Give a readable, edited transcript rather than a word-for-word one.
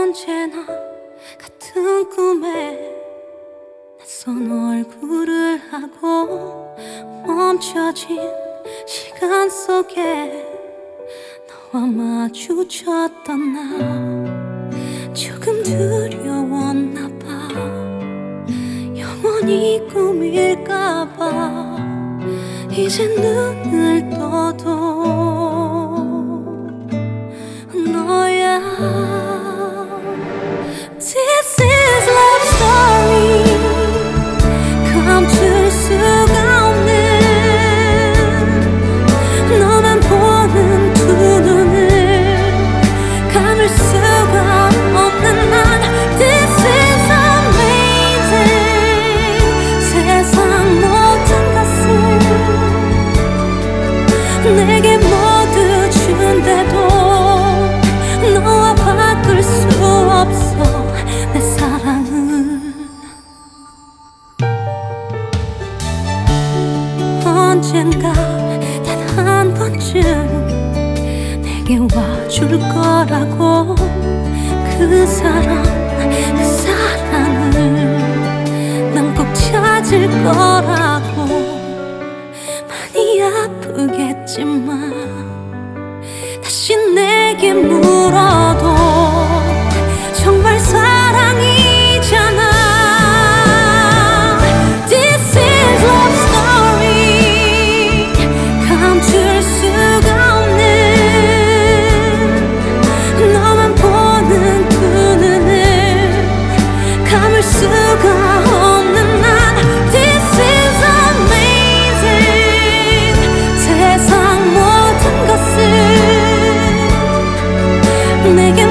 언제나 같은 꿈에 낯선 얼굴을 하고 멈춰진 시간 속에 너와 마주쳤던 나 조금 두려웠나 봐. 영원히 꿈일까봐 이제 눈을 떠도 너야. This is love story. 감출 수가 없는 너만 보는 두 눈을 감을 수가 없는 난. This is amazing. 세상 모든 것을 내게 모두 준대도 너와 바꿀 수 없어 내 사랑을. 언젠가 단 한 번쯤 내게 와줄 거라고. 그 사랑을 난 꼭 찾을 거라고. 많이 아프겠지만 다시 내게 물어도 정말 사랑이잖아. This is love story. 감출 수가 없는 너만 보는 두 눈을 감을 수가 없는 난. This is amazing. 세상 모든 것을 내게